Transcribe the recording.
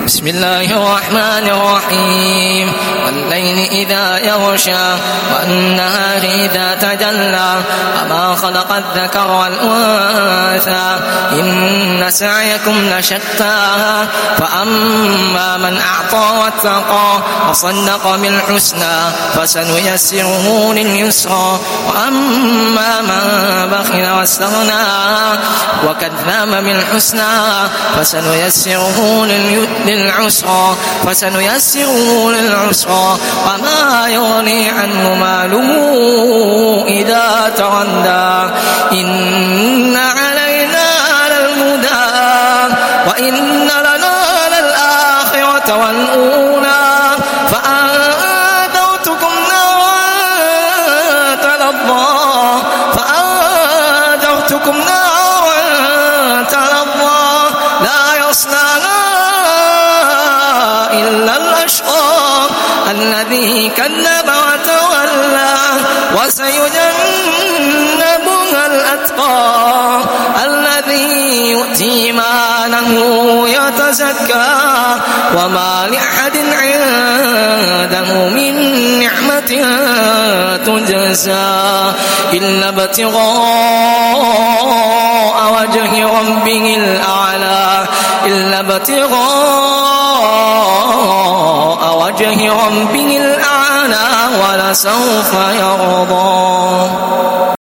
بسم الله الرحمن الرحيم والليل إذا يغشى والنهار إذا تجلى وما خلق الذكر والأنثى إن سعيكم لشتى فأما من أعطى واتقى وصدق بالحسنى فسنيسره لليسرى وأما من بخل واستغنى وكذب بالحسنى فسنيسره للعسرى وما يغني عنه ماله إذا تردى إن علينا للهدى وإن لنا للآخرة والأولى فأنذرتكم نارا تلظى لا يصلاها إلا الأشقى الذي كذب وتولى وسيجنبها الأتقى الذي يؤتي ماله يتزكى وما لأحد عنده من نعمة تجزى إلا ابتغاء وجه ربه الأعلى ولسوف يرضى.